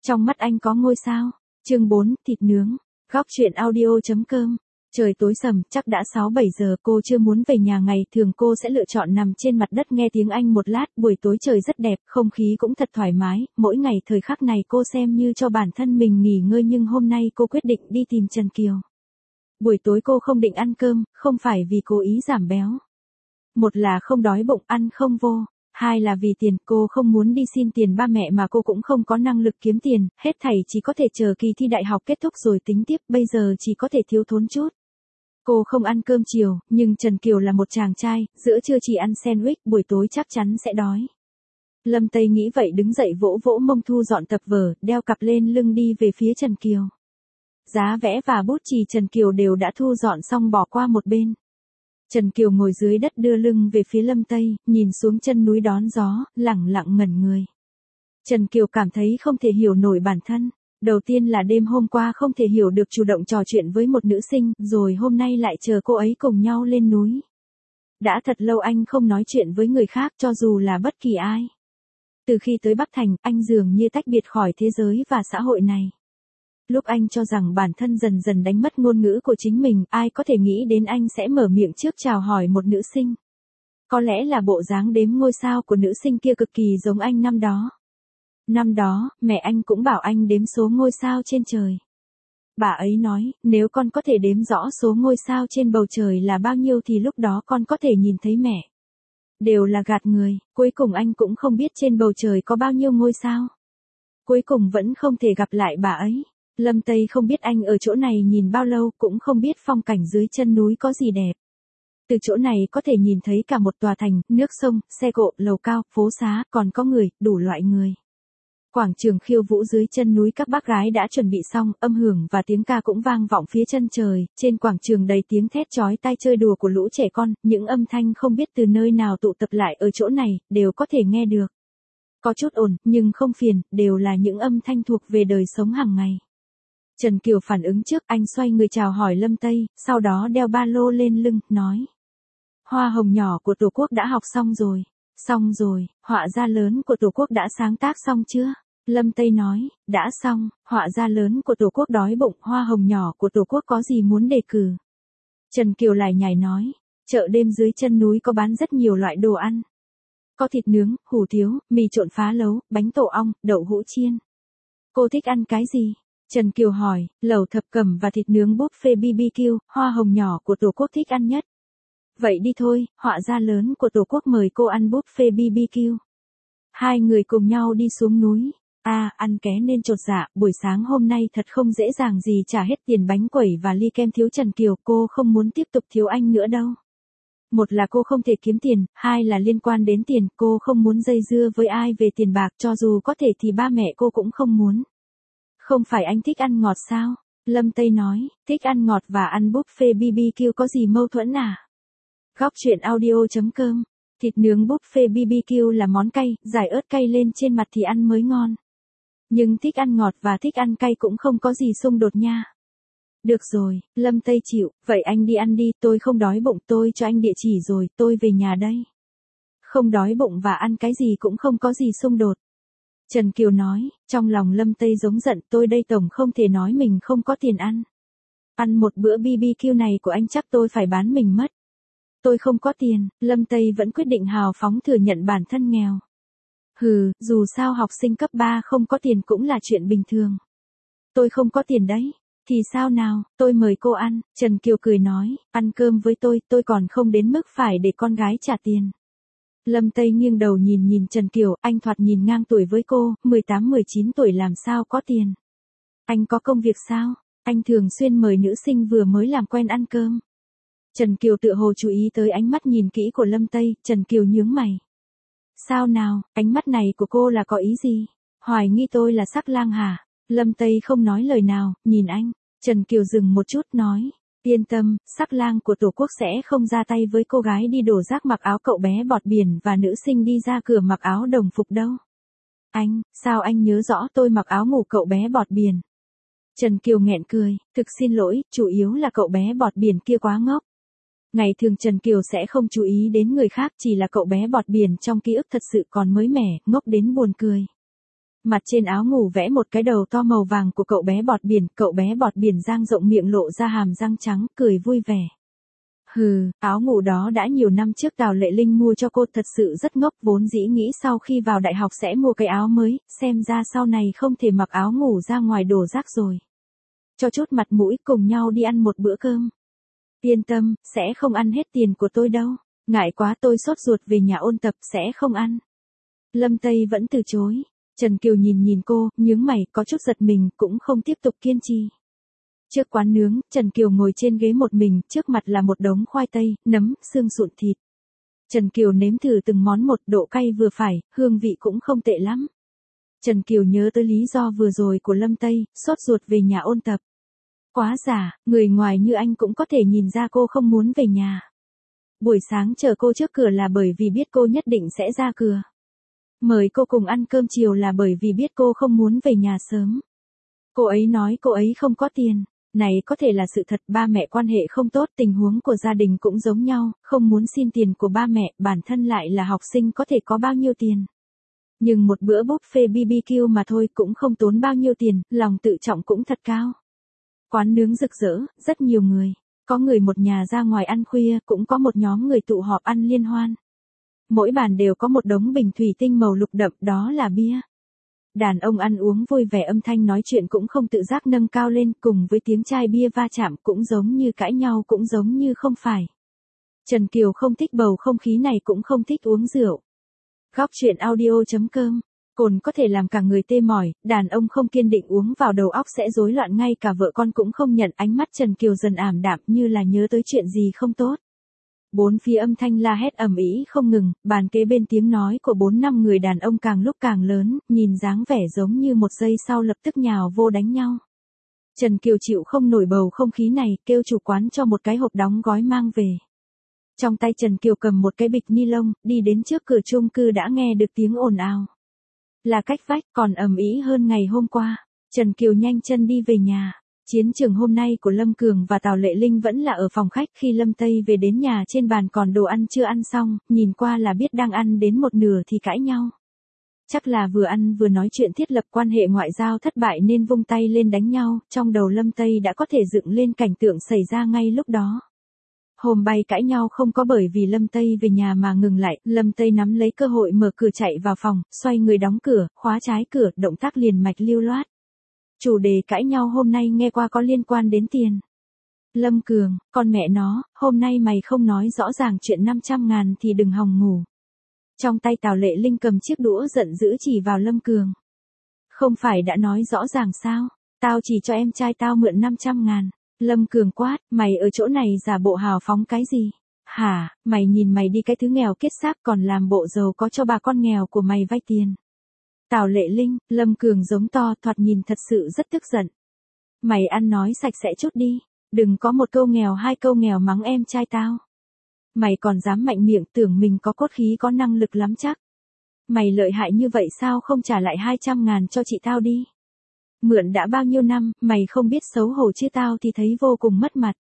Trong mắt anh có ngôi sao. Chương 4, thịt nướng. Góc truyện audio.com. Trời tối sầm, chắc đã 6-7 giờ, cô chưa muốn về nhà. Ngày thường cô sẽ lựa chọn nằm trên mặt đất nghe tiếng Anh một lát. Buổi tối trời rất đẹp, không khí cũng thật thoải mái. Mỗi ngày thời khắc này cô xem như cho bản thân mình nghỉ ngơi, nhưng hôm nay cô quyết định đi tìm Trần Kiều. Buổi tối cô không định ăn cơm, không phải vì cố ý giảm béo. Một là không đói bụng, ăn không vô. Hai là vì tiền, cô không muốn đi xin tiền ba mẹ mà cô cũng không có năng lực kiếm tiền, hết thảy chỉ có thể chờ kỳ thi đại học kết thúc rồi tính tiếp, bây giờ chỉ có thể thiếu thốn chút. Cô không ăn cơm chiều, nhưng Trần Kiều là một chàng trai, giữa trưa chỉ ăn sandwich, buổi tối chắc chắn sẽ đói. Lâm Tây nghĩ vậy đứng dậy vỗ vỗ mông thu dọn tập vở, đeo cặp lên lưng đi về phía Trần Kiều. Giá vẽ và bút chì Trần Kiều đều đã thu dọn xong bỏ qua một bên. Trần Kiều ngồi dưới đất đưa lưng về phía Lâm Tây, nhìn xuống chân núi đón gió, lẳng lặng ngẩn người. Trần Kiều cảm thấy không thể hiểu nổi bản thân. Đầu tiên là đêm hôm qua không thể hiểu được chủ động trò chuyện với một nữ sinh, rồi hôm nay lại chờ cô ấy cùng nhau lên núi. Đã thật lâu anh không nói chuyện với người khác, cho dù là bất kỳ ai. Từ khi tới Bắc Thành, anh dường như tách biệt khỏi thế giới và xã hội này. Lúc anh cho rằng bản thân dần dần đánh mất ngôn ngữ của chính mình, ai có thể nghĩ đến anh sẽ mở miệng trước chào hỏi một nữ sinh. Có lẽ là bộ dáng đếm ngôi sao của nữ sinh kia cực kỳ giống anh năm đó. Năm đó, mẹ anh cũng bảo anh đếm số ngôi sao trên trời. Bà ấy nói, nếu con có thể đếm rõ số ngôi sao trên bầu trời là bao nhiêu thì lúc đó con có thể nhìn thấy mẹ. Đều là gạt người, cuối cùng anh cũng không biết trên bầu trời có bao nhiêu ngôi sao. Cuối cùng vẫn không thể gặp lại bà ấy. Lâm Tây không biết anh ở chỗ này nhìn bao lâu, cũng không biết phong cảnh dưới chân núi có gì đẹp. Từ chỗ này có thể nhìn thấy cả một tòa thành, nước sông, xe cộ, lầu cao, phố xá, còn có người, đủ loại người. Quảng trường khiêu vũ dưới chân núi các bác gái đã chuẩn bị xong, âm hưởng và tiếng ca cũng vang vọng phía chân trời, trên quảng trường đầy tiếng thét chói tai chơi đùa của lũ trẻ con, những âm thanh không biết từ nơi nào tụ tập lại ở chỗ này, đều có thể nghe được. Có chút ồn, nhưng không phiền, đều là những âm thanh thuộc về đời sống hàng ngày. Trần Kiều phản ứng trước, anh xoay người chào hỏi Lâm Tây, sau đó đeo ba lô lên lưng, nói. Hoa hồng nhỏ của Tổ quốc đã học xong rồi. Xong rồi, họa gia lớn của Tổ quốc đã sáng tác xong chưa? Lâm Tây nói, đã xong, họa gia lớn của Tổ quốc đói bụng, hoa hồng nhỏ của Tổ quốc có gì muốn đề cử? Trần Kiều lải nhải nói, chợ đêm dưới chân núi có bán rất nhiều loại đồ ăn. Có thịt nướng, hủ tiếu, mì trộn phá lấu, bánh tổ ong, đậu hũ chiên. Cô thích ăn cái gì? Trần Kiều hỏi, lẩu thập cẩm và thịt nướng buffet BBQ, hoa hồng nhỏ của Tổ quốc thích ăn nhất. Vậy đi thôi, họa gia lớn của Tổ quốc mời cô ăn buffet BBQ. Hai người cùng nhau đi xuống núi. Ăn ké nên chột dạ, buổi sáng hôm nay thật không dễ dàng gì trả hết tiền bánh quẩy và ly kem thiếu Trần Kiều, cô không muốn tiếp tục thiếu anh nữa đâu. Một là cô không thể kiếm tiền, hai là liên quan đến tiền, cô không muốn dây dưa với ai về tiền bạc, cho dù có thể thì ba mẹ cô cũng không muốn. Không phải anh thích ăn ngọt sao? Lâm Tây nói, thích ăn ngọt và ăn buffet BBQ có gì mâu thuẫn à? Góc truyện audio.com. Thịt nướng buffet BBQ là món cay, rải ớt cay lên trên mặt thì ăn mới ngon. Nhưng thích ăn ngọt và thích ăn cay cũng không có gì xung đột nha. Được rồi, Lâm Tây chịu, vậy anh đi ăn đi, tôi không đói bụng, tôi cho anh địa chỉ rồi, tôi về nhà đây. Không đói bụng và ăn cái gì cũng không có gì xung đột. Trần Kiều nói, trong lòng Lâm Tây giống giận, tôi đây tổng không thể nói mình không có tiền ăn. Ăn một bữa BBQ này của anh chắc tôi phải bán mình mất. Tôi không có tiền, Lâm Tây vẫn quyết định hào phóng thừa nhận bản thân nghèo. Dù sao học sinh cấp 3 không có tiền cũng là chuyện bình thường. Tôi không có tiền đấy. Thì sao nào, tôi mời cô ăn, Trần Kiều cười nói, ăn cơm với tôi còn không đến mức phải để con gái trả tiền. Lâm Tây nghiêng đầu nhìn Trần Kiều, anh thoạt nhìn ngang tuổi với cô, 18-19 tuổi làm sao có tiền. Anh có công việc sao? Anh thường xuyên mời nữ sinh vừa mới làm quen ăn cơm. Trần Kiều tựa hồ chú ý tới ánh mắt nhìn kỹ của Lâm Tây, Trần Kiều nhướng mày. Sao nào, ánh mắt này của cô là có ý gì? Hoài nghi tôi là sắc lang hả? Lâm Tây không nói lời nào, nhìn anh. Trần Kiều dừng một chút nói, yên tâm, sắc lang của Tổ quốc sẽ không ra tay với cô gái đi đổ rác mặc áo cậu bé bọt biển và nữ sinh đi ra cửa mặc áo đồng phục đâu. Anh, sao anh nhớ rõ tôi mặc áo ngủ cậu bé bọt biển? Trần Kiều nghẹn cười, thực xin lỗi, chủ yếu là cậu bé bọt biển kia quá ngốc. Ngày thường Trần Kiều sẽ không chú ý đến người khác, chỉ là cậu bé bọt biển trong ký ức thật sự còn mới mẻ, ngốc đến buồn cười. Mặt trên áo ngủ vẽ một cái đầu to màu vàng của cậu bé bọt biển dang rộng miệng lộ ra hàm răng trắng, cười vui vẻ. Hừ, áo ngủ đó đã nhiều năm trước Tào Lệ Linh mua cho cô, thật sự rất ngốc, vốn dĩ nghĩ sau khi vào đại học sẽ mua cái áo mới, xem ra sau này không thể mặc áo ngủ ra ngoài đổ rác rồi. Cho chút mặt mũi, cùng nhau đi ăn một bữa cơm. Yên tâm, sẽ không ăn hết tiền của tôi đâu, ngại quá, tôi sốt ruột về nhà ôn tập, sẽ không ăn. Lâm Tây vẫn từ chối. Trần Kiều nhìn cô, nhướng mày, có chút giật mình, cũng không tiếp tục kiên trì. Trước quán nướng, Trần Kiều ngồi trên ghế một mình, trước mặt là một đống khoai tây, nấm, xương sụn thịt. Trần Kiều nếm thử từng món một, độ cay vừa phải, hương vị cũng không tệ lắm. Trần Kiều nhớ tới lý do vừa rồi của Lâm Tây, sốt ruột về nhà ôn tập. Quá giả, người ngoài như anh cũng có thể nhìn ra cô không muốn về nhà. Buổi sáng chờ cô trước cửa là bởi vì biết cô nhất định sẽ ra cửa. Mời cô cùng ăn cơm chiều là bởi vì biết cô không muốn về nhà sớm. Cô ấy nói cô ấy không có tiền. Này có thể là sự thật, ba mẹ quan hệ không tốt, tình huống của gia đình cũng giống nhau, không muốn xin tiền của ba mẹ, bản thân lại là học sinh có thể có bao nhiêu tiền. Nhưng một bữa buffet BBQ mà thôi cũng không tốn bao nhiêu tiền, lòng tự trọng cũng thật cao. Quán nướng rực rỡ, rất nhiều người. Có người một nhà ra ngoài ăn khuya, cũng có một nhóm người tụ họp ăn liên hoan. Mỗi bàn đều có một đống bình thủy tinh màu lục đậm, đó là bia. Đàn ông ăn uống vui vẻ, âm thanh nói chuyện cũng không tự giác nâng cao lên, cùng với tiếng chai bia va chạm, cũng giống như cãi nhau, cũng giống như không phải. Trần Kiều không thích bầu không khí này, cũng không thích uống rượu. Góc truyện audio.com. Cồn có thể làm cả người tê mỏi, đàn ông không kiên định uống vào đầu óc sẽ rối loạn, ngay cả vợ con cũng không nhận. Ánh mắt Trần Kiều dần ảm đạm, như là nhớ tới chuyện gì không tốt. Bốn phía âm thanh la hét ầm ĩ không ngừng, bàn kế bên tiếng nói của 4-5 người đàn ông càng lúc càng lớn, nhìn dáng vẻ giống như một giây sau lập tức nhào vô đánh nhau. Trần Kiều chịu không nổi bầu không khí này, kêu chủ quán cho một cái hộp đóng gói mang về. Trong tay Trần Kiều cầm một cái bịch ni lông, đi đến trước cửa chung cư đã nghe được tiếng ồn ào. Là cách vách, còn ầm ĩ hơn ngày hôm qua. Trần Kiều nhanh chân đi về nhà. Chiến trường hôm nay của Lâm Cường và Tào Lệ Linh vẫn là ở phòng khách, khi Lâm Tây về đến nhà trên bàn còn đồ ăn chưa ăn xong, nhìn qua là biết đang ăn đến một nửa thì cãi nhau. Chắc là vừa ăn vừa nói chuyện thiết lập quan hệ ngoại giao thất bại nên vung tay lên đánh nhau, trong đầu Lâm Tây đã có thể dựng lên cảnh tượng xảy ra ngay lúc đó. Hôm bay cãi nhau không có bởi vì Lâm Tây về nhà mà ngừng lại, Lâm Tây nắm lấy cơ hội mở cửa chạy vào phòng, xoay người đóng cửa, khóa trái cửa, động tác liền mạch lưu loát. Chủ đề cãi nhau hôm nay nghe qua có liên quan đến tiền. Lâm Cường, con mẹ nó, hôm nay mày không nói rõ ràng chuyện 500.000 thì đừng hòng ngủ. Trong tay Tào Lệ Linh cầm chiếc đũa giận dữ chỉ vào Lâm Cường. Không phải đã nói rõ ràng sao, tao chỉ cho em trai tao mượn 500.000. Lâm Cường quát, mày ở chỗ này giả bộ hào phóng cái gì? Hả, mày nhìn mày đi, cái thứ nghèo kiết xác còn làm bộ giàu có cho bà con nghèo của mày vay tiền. Tào Lệ Linh, Lâm Cường giống to, thoạt nhìn thật sự rất tức giận. Mày ăn nói sạch sẽ chút đi, đừng có một câu nghèo hai câu nghèo mắng em trai tao. Mày còn dám mạnh miệng, tưởng mình có cốt khí có năng lực lắm chắc. Mày lợi hại như vậy sao không trả lại 200.000 cho chị tao đi? Mượn đã bao nhiêu năm, mày không biết xấu hổ chứ, tao thì thấy vô cùng mất mặt.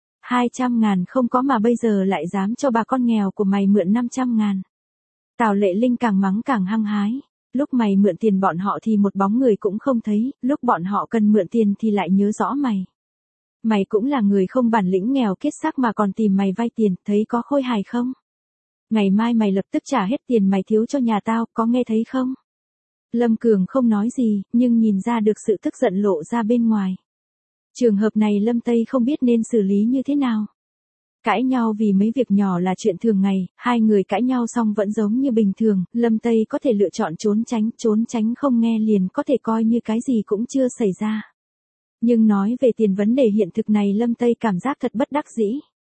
200.000 không có mà bây giờ lại dám cho bà con nghèo của mày mượn 500.000. Tào Lệ Linh càng mắng càng hăng hái. Lúc mày mượn tiền bọn họ thì một bóng người cũng không thấy, lúc bọn họ cần mượn tiền thì lại nhớ rõ mày. Mày cũng là người không bản lĩnh nghèo kiết xác mà còn tìm mày vay tiền, thấy có khôi hài không? Ngày mai mày lập tức trả hết tiền mày thiếu cho nhà tao, có nghe thấy không? Lâm Cường không nói gì, nhưng nhìn ra được sự tức giận lộ ra bên ngoài. Trường hợp này Lâm Tây không biết nên xử lý như thế nào. Cãi nhau vì mấy việc nhỏ là chuyện thường ngày, hai người cãi nhau xong vẫn giống như bình thường, Lâm Tây có thể lựa chọn trốn tránh không nghe liền có thể coi như cái gì cũng chưa xảy ra. Nhưng nói về tiền vấn đề hiện thực này Lâm Tây cảm giác thật bất đắc dĩ.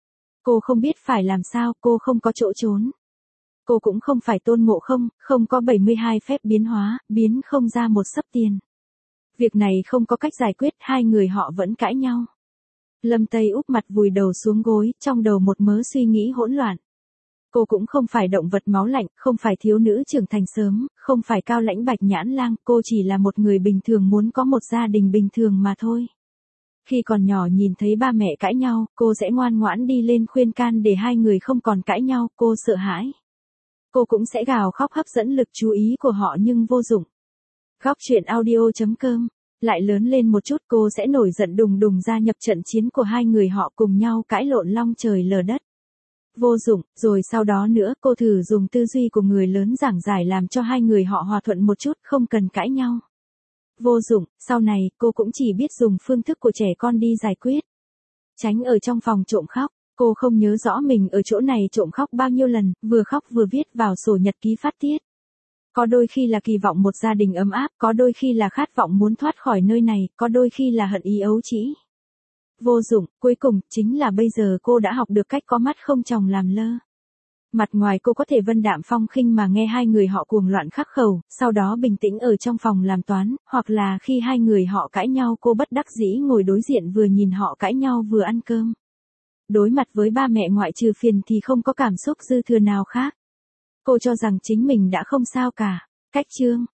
Cô không biết phải làm sao, cô không có chỗ trốn. Cô cũng không phải Tôn Ngộ Không, không có 72 phép biến hóa, biến không ra một xấp tiền. Việc này không có cách giải quyết, hai người họ vẫn cãi nhau. Lâm Tây úp mặt vùi đầu xuống gối, trong đầu một mớ suy nghĩ hỗn loạn. Cô cũng không phải động vật máu lạnh, không phải thiếu nữ trưởng thành sớm, không phải Cao Lãnh Bạch Nhãn Lang, cô chỉ là một người bình thường muốn có một gia đình bình thường mà thôi. Khi còn nhỏ nhìn thấy ba mẹ cãi nhau, cô sẽ ngoan ngoãn đi lên khuyên can để hai người không còn cãi nhau, cô sợ hãi. Cô cũng sẽ gào khóc hấp dẫn lực chú ý của họ nhưng vô dụng. Góc truyện audio.com. Lại lớn lên một chút cô sẽ nổi giận đùng đùng gia nhập trận chiến của hai người họ cùng nhau cãi lộn long trời lở đất. Vô dụng, rồi sau đó nữa cô thử dùng tư duy của người lớn giảng giải làm cho hai người họ hòa thuận một chút, không cần cãi nhau. Vô dụng, sau này cô cũng chỉ biết dùng phương thức của trẻ con đi giải quyết. Tránh ở trong phòng trộm khóc, cô không nhớ rõ mình ở chỗ này trộm khóc bao nhiêu lần, vừa khóc vừa viết vào sổ nhật ký phát tiết. Có đôi khi là kỳ vọng một gia đình ấm áp, có đôi khi là khát vọng muốn thoát khỏi nơi này, có đôi khi là hận ý ấu trĩ. Vô dụng, cuối cùng, chính là bây giờ cô đã học được cách có mắt không tròng làm lơ. Mặt ngoài cô có thể vân đạm phong khinh mà nghe hai người họ cuồng loạn khắc khẩu, sau đó bình tĩnh ở trong phòng làm toán, hoặc là khi hai người họ cãi nhau cô bất đắc dĩ ngồi đối diện vừa nhìn họ cãi nhau vừa ăn cơm. Đối mặt với ba mẹ ngoại trừ phiền thì không có cảm xúc dư thừa nào khác. Cô cho rằng chính mình đã không sao cả. Cách chương